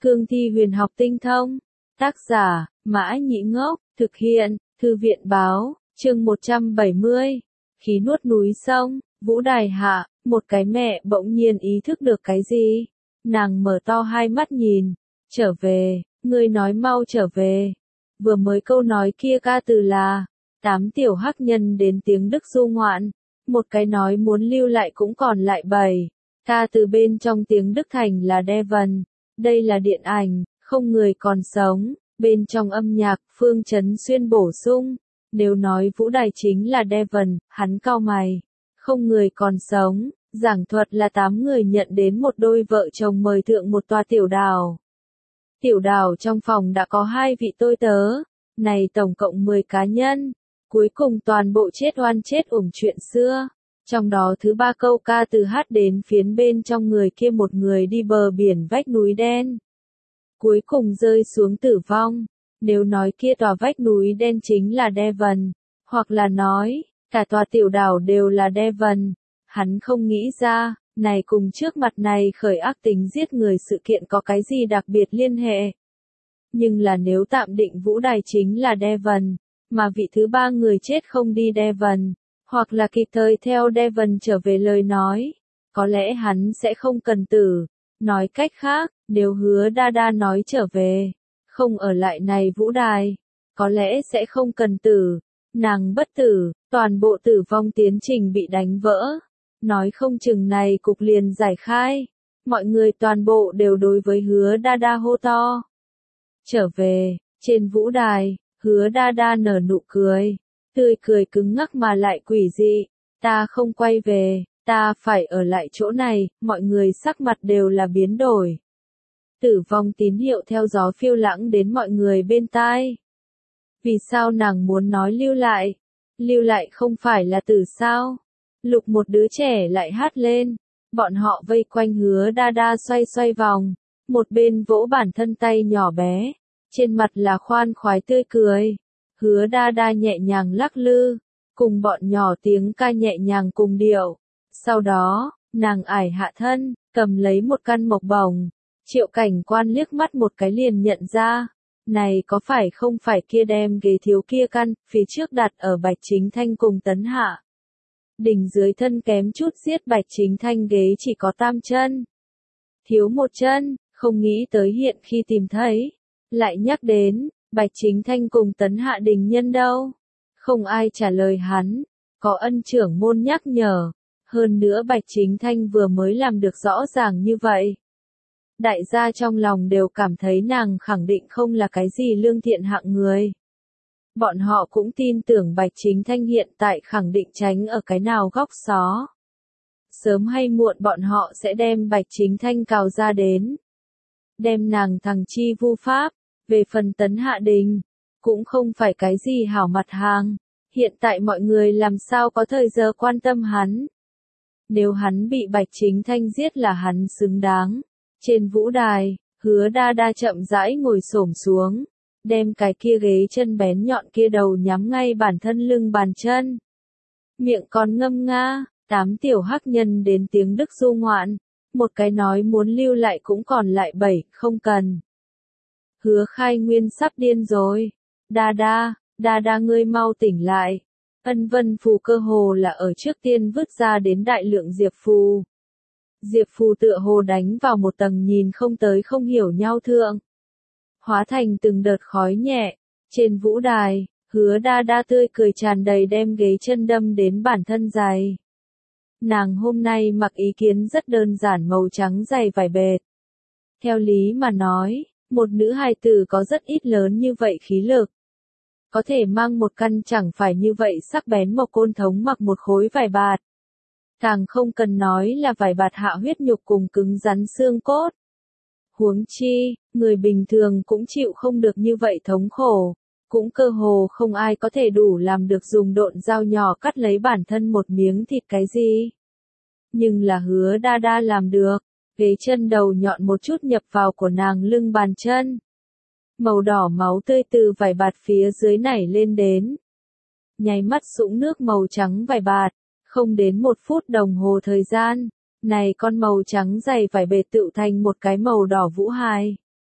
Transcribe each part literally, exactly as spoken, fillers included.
Cương thi huyền học tinh thông. Tác giả, Mã Nhĩ Ngốc, thực hiện, Thư viện báo, chương một trăm bảy mươi. Khí nuốt núi sông, Vũ Đài hạ, một cái mẹ bỗng nhiên ý thức được cái gì. Nàng mở to hai mắt nhìn, trở về, ngươi nói mau trở về. Vừa mới câu nói kia ca từ là, tám tiểu hắc nhân đến tiếng Đức du ngoạn, một cái nói muốn lưu lại cũng còn lại bảy. Ca từ bên trong tiếng Đức thành là Devon, đây là điện ảnh, không người còn sống, bên trong âm nhạc Phương Trấn Xuyên bổ sung, nếu nói Vũ Đài chính là Devon, hắn cau mày, không người còn sống, giảng thuật là tám người nhận đến một đôi vợ chồng mời thượng một tòa tiểu đảo. Tiểu đảo trong phòng đã có hai vị tôi tớ, này tổng cộng mười cá nhân, cuối cùng toàn bộ chết oan chết uổng chuyện xưa. Trong đó thứ ba câu ca từ hát đến phiến bên trong người kia một người đi bờ biển vách núi đen. Cuối cùng rơi xuống tử vong, nếu nói kia tòa vách núi đen chính là Devon, hoặc là nói, cả tòa tiểu đảo đều là Devon, hắn không nghĩ ra, này cùng trước mặt này khởi ác tính giết người sự kiện có cái gì đặc biệt liên hệ. Nhưng là nếu tạm định Vũ Đài chính là Devon, mà vị thứ ba người chết không đi Devon, hoặc là kịp thời theo Devon trở về lời nói, có lẽ hắn sẽ không cần tử. Nói cách khác, nếu Hứa Đa Đa nói trở về, không ở lại này Vũ Đài, có lẽ sẽ không cần tử. Nàng bất tử, toàn bộ tử vong tiến trình bị đánh vỡ. Nói không chừng này cục liền giải khai. Mọi người toàn bộ đều đối với Hứa Đa Đa hô to. Trở về, trên Vũ Đài, Hứa Đa Đa nở nụ cười. Tươi cười cứng ngắc mà lại quỷ dị. Ta không quay về, ta phải ở lại chỗ này, mọi người sắc mặt đều là biến đổi. Tử vong tín hiệu theo gió phiêu lãng đến mọi người bên tai. Vì sao nàng muốn nói lưu lại? Lưu lại không phải là tử sao? Lục một đứa trẻ lại hát lên. Bọn họ vây quanh Hứa Đa Đa xoay xoay vòng. Một bên vỗ bản thân tay nhỏ bé. Trên mặt là khoan khoái tươi cười. Hứa Đa Đa nhẹ nhàng lắc lư. Cùng bọn nhỏ tiếng ca nhẹ nhàng cùng điệu. Sau đó, nàng ải hạ thân, cầm lấy một căn mộc bồng. Triệu Cảnh Quan liếc mắt một cái liền nhận ra. Này có phải không phải kia đem ghế thiếu kia căn, phía trước đặt ở Bạch Chính Thanh cùng Tấn Hạ. Đỉnh dưới thân kém chút giết Bạch Chính Thanh ghế chỉ có tam chân. Thiếu một chân, không nghĩ tới hiện khi tìm thấy. Lại nhắc đến, Bạch Chính Thanh cùng Tấn Hạ đình nhân đâu? Không ai trả lời hắn, có ân trưởng môn nhắc nhở. Hơn nữa Bạch Chính Thanh vừa mới làm được rõ ràng như vậy. Đại gia trong lòng đều cảm thấy nàng khẳng định không là cái gì lương thiện hạng người. Bọn họ cũng tin tưởng Bạch Chính Thanh hiện tại khẳng định tránh ở cái nào góc xó. Sớm hay muộn bọn họ sẽ đem Bạch Chính Thanh cào ra đến. Đem nàng thằng chi vu pháp, về phần Tấn Hạ Đình, cũng không phải cái gì hảo mặt hàng. Hiện tại mọi người làm sao có thời giờ quan tâm hắn. Nếu hắn bị Bạch Chính Thanh giết là hắn xứng đáng. Trên Vũ Đài, Hứa Đa Đa chậm rãi ngồi xổm xuống, đem cái kia ghế chân bén nhọn kia đầu nhắm ngay bản thân lưng bàn chân. Miệng còn ngâm nga, tám tiểu hắc nhân đến tiếng Đức du ngoạn, một cái nói muốn lưu lại cũng còn lại bảy, không cần. Hứa Khai Nguyên sắp điên rồi. Đa Đa, Đa Đa ngươi mau tỉnh lại. Ân Vân Phù cơ hồ là ở trước tiên vứt ra đến đại lượng Diệp Phù. Diệp Phù tựa hồ đánh vào một tầng nhìn không tới không hiểu nhau thượng. Hóa thành từng đợt khói nhẹ. Trên Vũ Đài, Hứa Đa Đa tươi cười tràn đầy đem ghế chân đâm đến bản thân giày. Nàng hôm nay mặc ý kiến rất đơn giản màu trắng giày vải bệt. Theo lý mà nói, một nữ hài tử có rất ít lớn như vậy khí lực. Có thể mang một căn chẳng phải như vậy sắc bén mộc côn thống mặc một khối vải bạt. Càng không cần nói là vải bạt hạ huyết nhục cùng cứng rắn xương cốt. Huống chi, người bình thường cũng chịu không được như vậy thống khổ. Cũng cơ hồ không ai có thể đủ làm được dùng độn dao nhỏ cắt lấy bản thân một miếng thịt cái gì. Nhưng là Hứa Đa Đa làm được. Ghế chân đầu nhọn một chút nhập vào của nàng lưng bàn chân. Màu đỏ máu tươi từ vải bạt phía dưới nảy lên đến. Nháy mắt sũng nước màu trắng vải bạt. Không đến một phút đồng hồ thời gian, này con màu trắng dày vải bệt tự thành một cái màu đỏ vũ hài.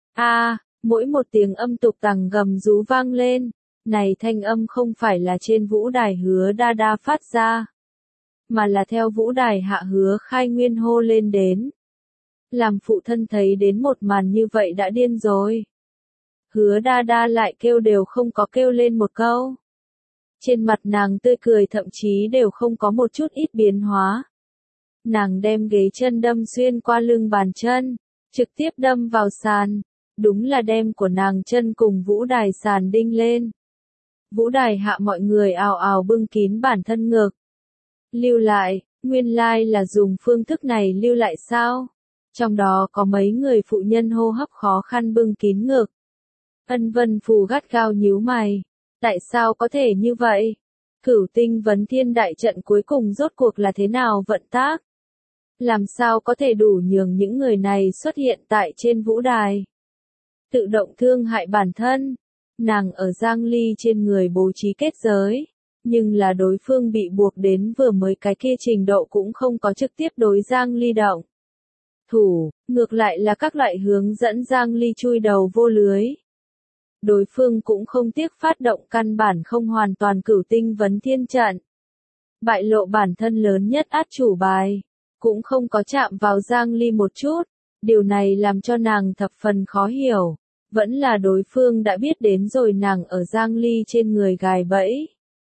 A, à, mỗi một tiếng âm tục tằng gầm rú vang lên, này thanh âm không phải là trên vũ đài Hứa Đa Đa phát ra, mà là theo vũ đài hạ Hứa Khai Nguyên hô lên đến. Làm phụ thân thấy đến một màn như vậy đã điên rồi. Hứa Đa Đa lại kêu đều không có kêu lên một câu. Trên mặt nàng tươi cười thậm chí đều không có một chút ít biến hóa. Nàng đem ghế chân đâm xuyên qua lưng bàn chân, trực tiếp đâm vào sàn, đúng là đem của nàng chân cùng vũ đài sàn đinh lên. Vũ đài hạ mọi người ào ào bưng kín bản thân ngực. Lưu lại, nguyên lai là dùng phương thức này lưu lại sao? Trong đó có mấy người phụ nhân hô hấp khó khăn bưng kín ngực. Ân Vân Phù gắt gao nhíu mày. Tại sao có thể như vậy? Cửu Tinh Vấn Thiên đại trận cuối cùng rốt cuộc là thế nào vận tác? Làm sao có thể đủ nhường những người này xuất hiện tại trên vũ đài? Tự động thương hại bản thân. Nàng ở Giang Ly trên người bố trí kết giới. Nhưng là đối phương bị buộc đến vừa mới cái kia trình độ cũng không có trực tiếp đối Giang Ly động. Thủ, ngược lại là các loại hướng dẫn Giang Ly chui đầu vô lưới. Đối phương cũng không tiếc phát động căn bản không hoàn toàn Cửu Tinh Vấn Thiên trận. Bại lộ bản thân lớn nhất át chủ bài, cũng không có chạm vào Giang Ly một chút, điều này làm cho nàng thập phần khó hiểu, vẫn là đối phương đã biết đến rồi nàng ở Giang Ly trên người gài bẫy.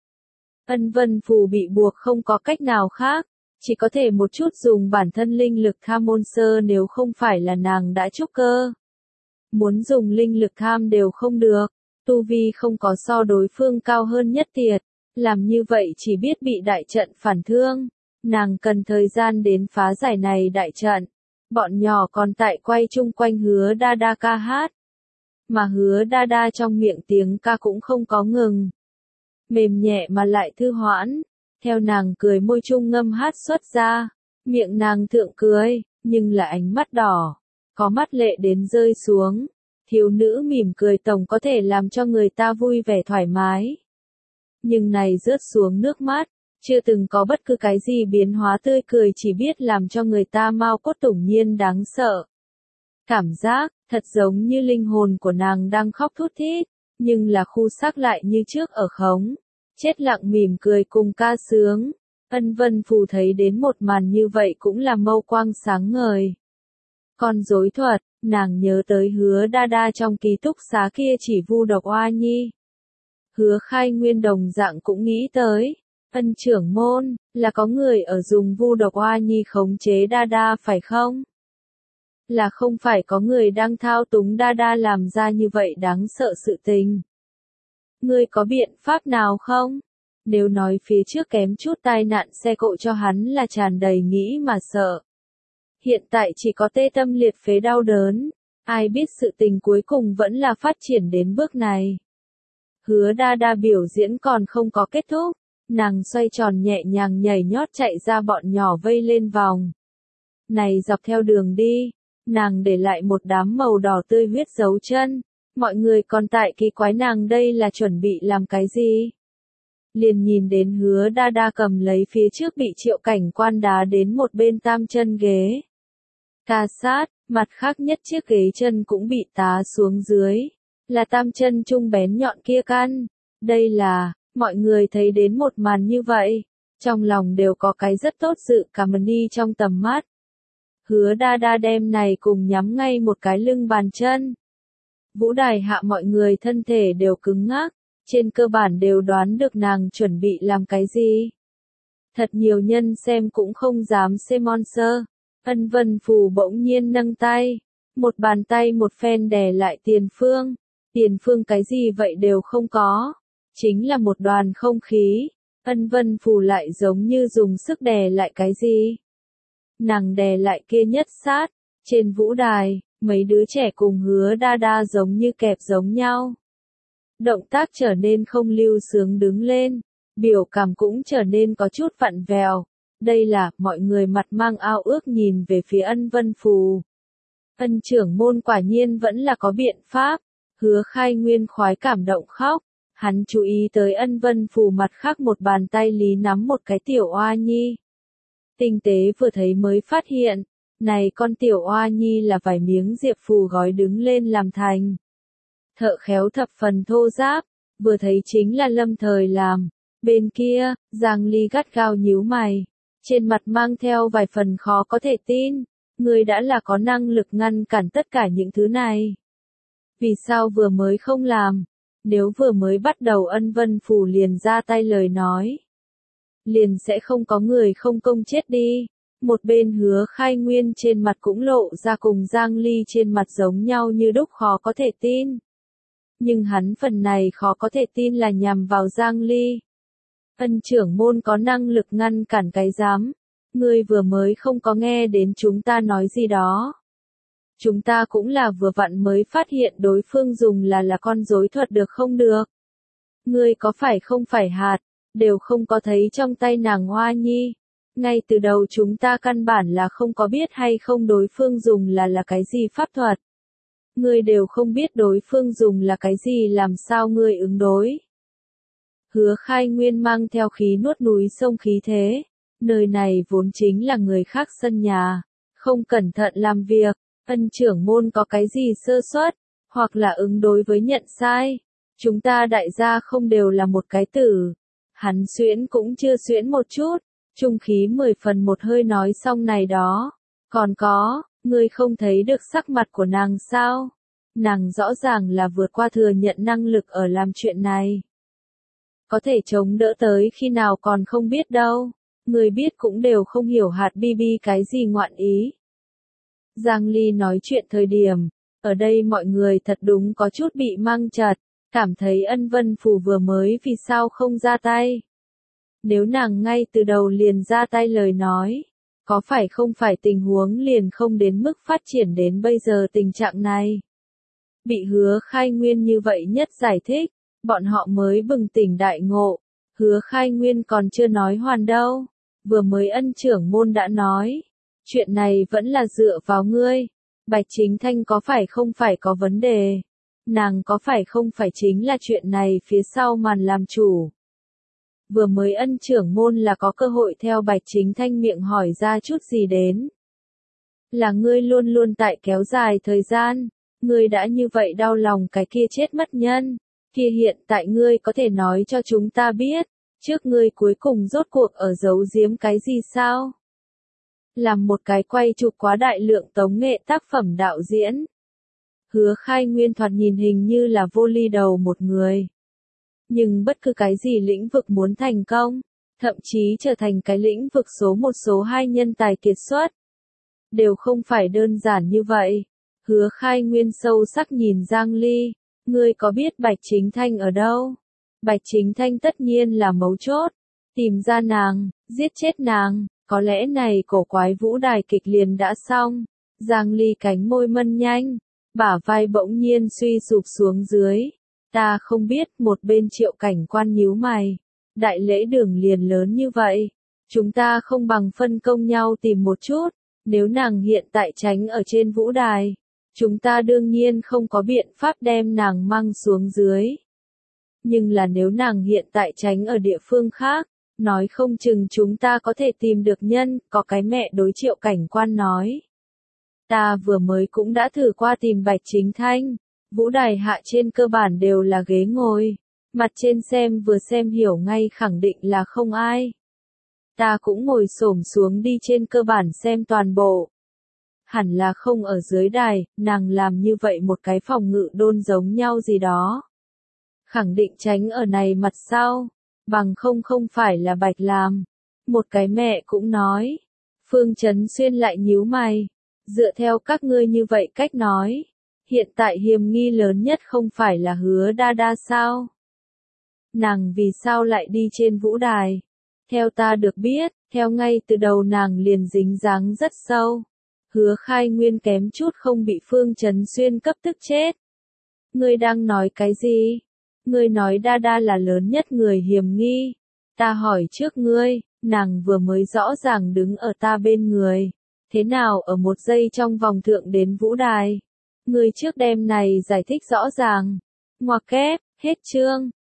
Ân Vân Phù bị buộc không có cách nào khác, chỉ có thể một chút dùng bản thân linh lực tham môn sơ nếu không phải là nàng đã trúc cơ. Muốn dùng linh lực tham đều không được, tu vi không có so đối phương cao hơn nhất tiệt, làm như vậy chỉ biết bị đại trận phản thương, nàng cần thời gian đến phá giải này đại trận. Bọn nhỏ còn tại quay chung quanh Hứa Đa Đa ca hát, mà Hứa Đa Đa trong miệng tiếng ca cũng không có ngừng. Mềm nhẹ mà lại thư hoãn, theo nàng cười môi trung ngâm hát xuất ra, miệng nàng thượng cười, nhưng là ánh mắt đỏ, có mắt lệ đến rơi xuống. Thiếu nữ mỉm cười tổng có thể làm cho người ta vui vẻ thoải mái. Nhưng này rớt xuống nước mắt, chưa từng có bất cứ cái gì biến hóa tươi cười chỉ biết làm cho người ta mau cốt tủng nhiên đáng sợ. Cảm giác, thật giống như linh hồn của nàng đang khóc thút thít, nhưng là khu xác lại như trước ở khống. Chết lặng mỉm cười cùng ca sướng. Ân Vân Phù thấy đến một màn như vậy cũng là mâu quang sáng ngời. Con rối thuật, nàng nhớ tới Hứa Đa Đa trong ký túc xá kia chỉ vu độc oa nhi. Hứa Khai Nguyên đồng dạng cũng nghĩ tới, Ân trưởng môn, là có người ở dùng vu độc oa nhi khống chế Đa Đa phải không? Là không phải có người đang thao túng Đa Đa làm ra như vậy đáng sợ sự tình. Ngươi có biện pháp nào không? Nếu nói phía trước kém chút tai nạn xe cộ cho hắn là tràn đầy nghĩ mà sợ. Hiện tại chỉ có tê tâm liệt phế đau đớn, ai biết sự tình cuối cùng vẫn là phát triển đến bước này. Hứa Đa Đa biểu diễn còn không có kết thúc, nàng xoay tròn nhẹ nhàng nhảy nhót chạy ra bọn nhỏ vây lên vòng. Này dọc theo đường đi, nàng để lại một đám màu đỏ tươi huyết dấu chân, mọi người còn tại kỳ quái nàng đây là chuẩn bị làm cái gì. Liền nhìn đến Hứa Đa Đa cầm lấy phía trước bị Triệu Cảnh Quan đá đến một bên tam chân ghế. Ca sát, mặt khác nhất chiếc ghế chân cũng bị tá xuống dưới, là tam chân trung bén nhọn kia căn. Đây là, mọi người thấy đến một màn như vậy, trong lòng đều có cái rất tốt dự cảm đi trong tầm mắt. Hứa Đa Đa đem này cùng nhắm ngay một cái lưng bàn chân. Vũ đài hạ mọi người thân thể đều cứng ngắc, trên cơ bản đều đoán được nàng chuẩn bị làm cái gì. Thật nhiều nhân xem cũng không dám xem monster. Ân Vân Phù bỗng nhiên nâng tay, một bàn tay một phen đè lại Tiền Phương. Tiền Phương cái gì vậy đều không có, chính là một đoàn không khí. Ân Vân Phù lại giống như dùng sức đè lại cái gì. Nàng đè lại kia nhất sát, trên vũ đài, mấy đứa trẻ cùng Hứa Đa Đa giống như kẹp giống nhau. Động tác trở nên không lưu sướng đứng lên, biểu cảm cũng trở nên có chút vặn vẹo. Đây là, mọi người mặt mang ao ước nhìn về phía Ân Vân Phù. Ân trưởng môn quả nhiên vẫn là có biện pháp. Hứa Khai Nguyên khoái cảm động khóc. Hắn chú ý tới Ân Vân Phù mặt khác một bàn tay lý nắm một cái tiểu oa nhi. Tinh tế vừa thấy mới phát hiện, Này con tiểu oa nhi là vài miếng diệp phù gói đứng lên làm thành. Thợ khéo thập phần thô ráp, vừa thấy chính là lâm thời làm. Bên kia, Giang Ly gắt gao nhíu mày, trên mặt mang theo vài phần khó có thể tin. Ngươi đã là có năng lực ngăn cản tất cả những thứ này. Vì sao vừa mới không làm? Nếu vừa mới bắt đầu ân vân phủ liền ra tay lời nói, liền sẽ không có người không công chết đi. Một bên Hứa Khai Nguyên trên mặt cũng lộ ra cùng Giang Ly trên mặt giống nhau như đúc khó có thể tin. Nhưng hắn phần này khó có thể tin là nhằm vào Giang Ly. Ân trưởng môn có năng lực ngăn cản cái dám. Ngươi vừa mới không có nghe đến chúng ta nói gì đó. Chúng ta cũng là vừa vặn mới phát hiện đối phương dùng là là con rối thuật được không được. Ngươi có phải không phải hạt, đều không có thấy trong tay nàng Hoa Nhi. Ngay từ đầu chúng ta căn bản là không có biết hay không đối phương dùng là là cái gì pháp thuật. Ngươi đều không biết đối phương dùng là cái gì làm sao ngươi ứng đối. Hứa Khai Nguyên mang theo khí nuốt núi sông khí thế. Nơi này vốn chính là người khác sân nhà. Không cẩn thận làm việc, ân trưởng môn có cái gì sơ suất, hoặc là ứng đối với nhận sai. Chúng ta đại gia không đều là một cái tử. Hắn xuyễn cũng chưa xuyễn một chút. Trung khí mười phần một hơi nói xong này đó. Còn có, ngươi không thấy được sắc mặt của nàng sao? Nàng rõ ràng là vượt qua thừa nhận năng lực ở làm chuyện này. Có thể chống đỡ tới khi nào còn không biết đâu. Người biết cũng đều không hiểu hạt bi bi cái gì ngoạn ý. Giang Ly nói chuyện thời điểm, ở đây mọi người thật đúng có chút bị mang chật, cảm thấy ân vân phù vừa mới vì sao không ra tay. Nếu nàng ngay từ đầu liền ra tay lời nói, có phải không phải tình huống liền không đến mức phát triển đến bây giờ tình trạng này. Bị Hứa Khai Nguyên như vậy nhất giải thích, bọn họ mới bừng tỉnh đại ngộ. Hứa Khai Nguyên còn chưa nói hoàn đâu, vừa mới ân trưởng môn đã nói. Chuyện này vẫn là dựa vào ngươi. Bạch Chính Thanh có phải không phải có vấn đề? Nàng có phải không phải chính là chuyện này phía sau màn làm chủ? Vừa mới ân trưởng môn là có cơ hội theo Bạch Chính Thanh miệng hỏi ra chút gì đến. Là ngươi luôn luôn tại kéo dài thời gian. Ngươi đã như vậy đau lòng cái kia chết mất nhân. Kia hiện tại ngươi có thể nói cho chúng ta biết. Trước ngươi cuối cùng rốt cuộc ở giấu giếm cái gì sao? Làm một cái quay chụp quá đại lượng tống nghệ tác phẩm đạo diễn. Hứa Khai Nguyên thoạt nhìn hình như là vô ly đầu một người. Nhưng bất cứ cái gì lĩnh vực muốn thành công, thậm chí trở thành cái lĩnh vực số một số hai nhân tài kiệt xuất, đều không phải đơn giản như vậy. Hứa Khai Nguyên sâu sắc nhìn Giang Ly, ngươi có biết Bạch Chính Thanh ở đâu? Bạch Chính Thanh tất nhiên là mấu chốt, tìm ra nàng, giết chết nàng. Có lẽ này cổ quái vũ đài kịch liền đã xong. Giang Ly cánh môi mân nhanh, bả vai bỗng nhiên suy sụp xuống dưới. Ta không biết, một bên Triệu Cảnh Quan nhíu mày. Đại lễ đường liền lớn như vậy, chúng ta không bằng phân công nhau tìm một chút. Nếu nàng hiện tại tránh ở trên vũ đài, chúng ta đương nhiên không có biện pháp đem nàng mang xuống dưới. Nhưng là nếu nàng hiện tại tránh ở địa phương khác, nói không chừng chúng ta có thể tìm được nhân, có cái mẹ đối Triệu Cảnh Quan nói. Ta vừa mới cũng đã thử qua tìm Bạch Chính Thanh, vũ đài hạ trên cơ bản đều là ghế ngồi, mặt trên xem vừa xem hiểu ngay khẳng định là không ai. Ta cũng ngồi xổm xuống đi trên cơ bản xem toàn bộ. Hẳn là không ở dưới đài, nàng làm như vậy một cái phòng ngự đôn giống nhau gì đó. Khẳng định tránh ở này mặt sau. Bằng không không phải là Bạch làm. Một cái mẹ cũng nói. Phương Chấn Xuyên lại nhíu mày. Dựa theo các ngươi như vậy cách nói. Hiện tại hiềm nghi lớn nhất không phải là Hứa Đa Đa sao? Nàng vì sao lại đi trên vũ đài? Theo ta được biết, theo ngay từ đầu nàng liền dính dáng rất sâu. Hứa Khai Nguyên kém chút không bị Phương Chấn Xuyên cấp tức chết. Ngươi đang nói cái gì? Ngươi nói Đa Đa là lớn nhất người hiềm nghi. Ta hỏi trước ngươi, nàng vừa mới rõ ràng đứng ở ta bên người. Thế nào ở một giây trong vòng thượng đến vũ đài? Ngươi trước đêm này giải thích rõ ràng. Ngoặc kép, hết chương.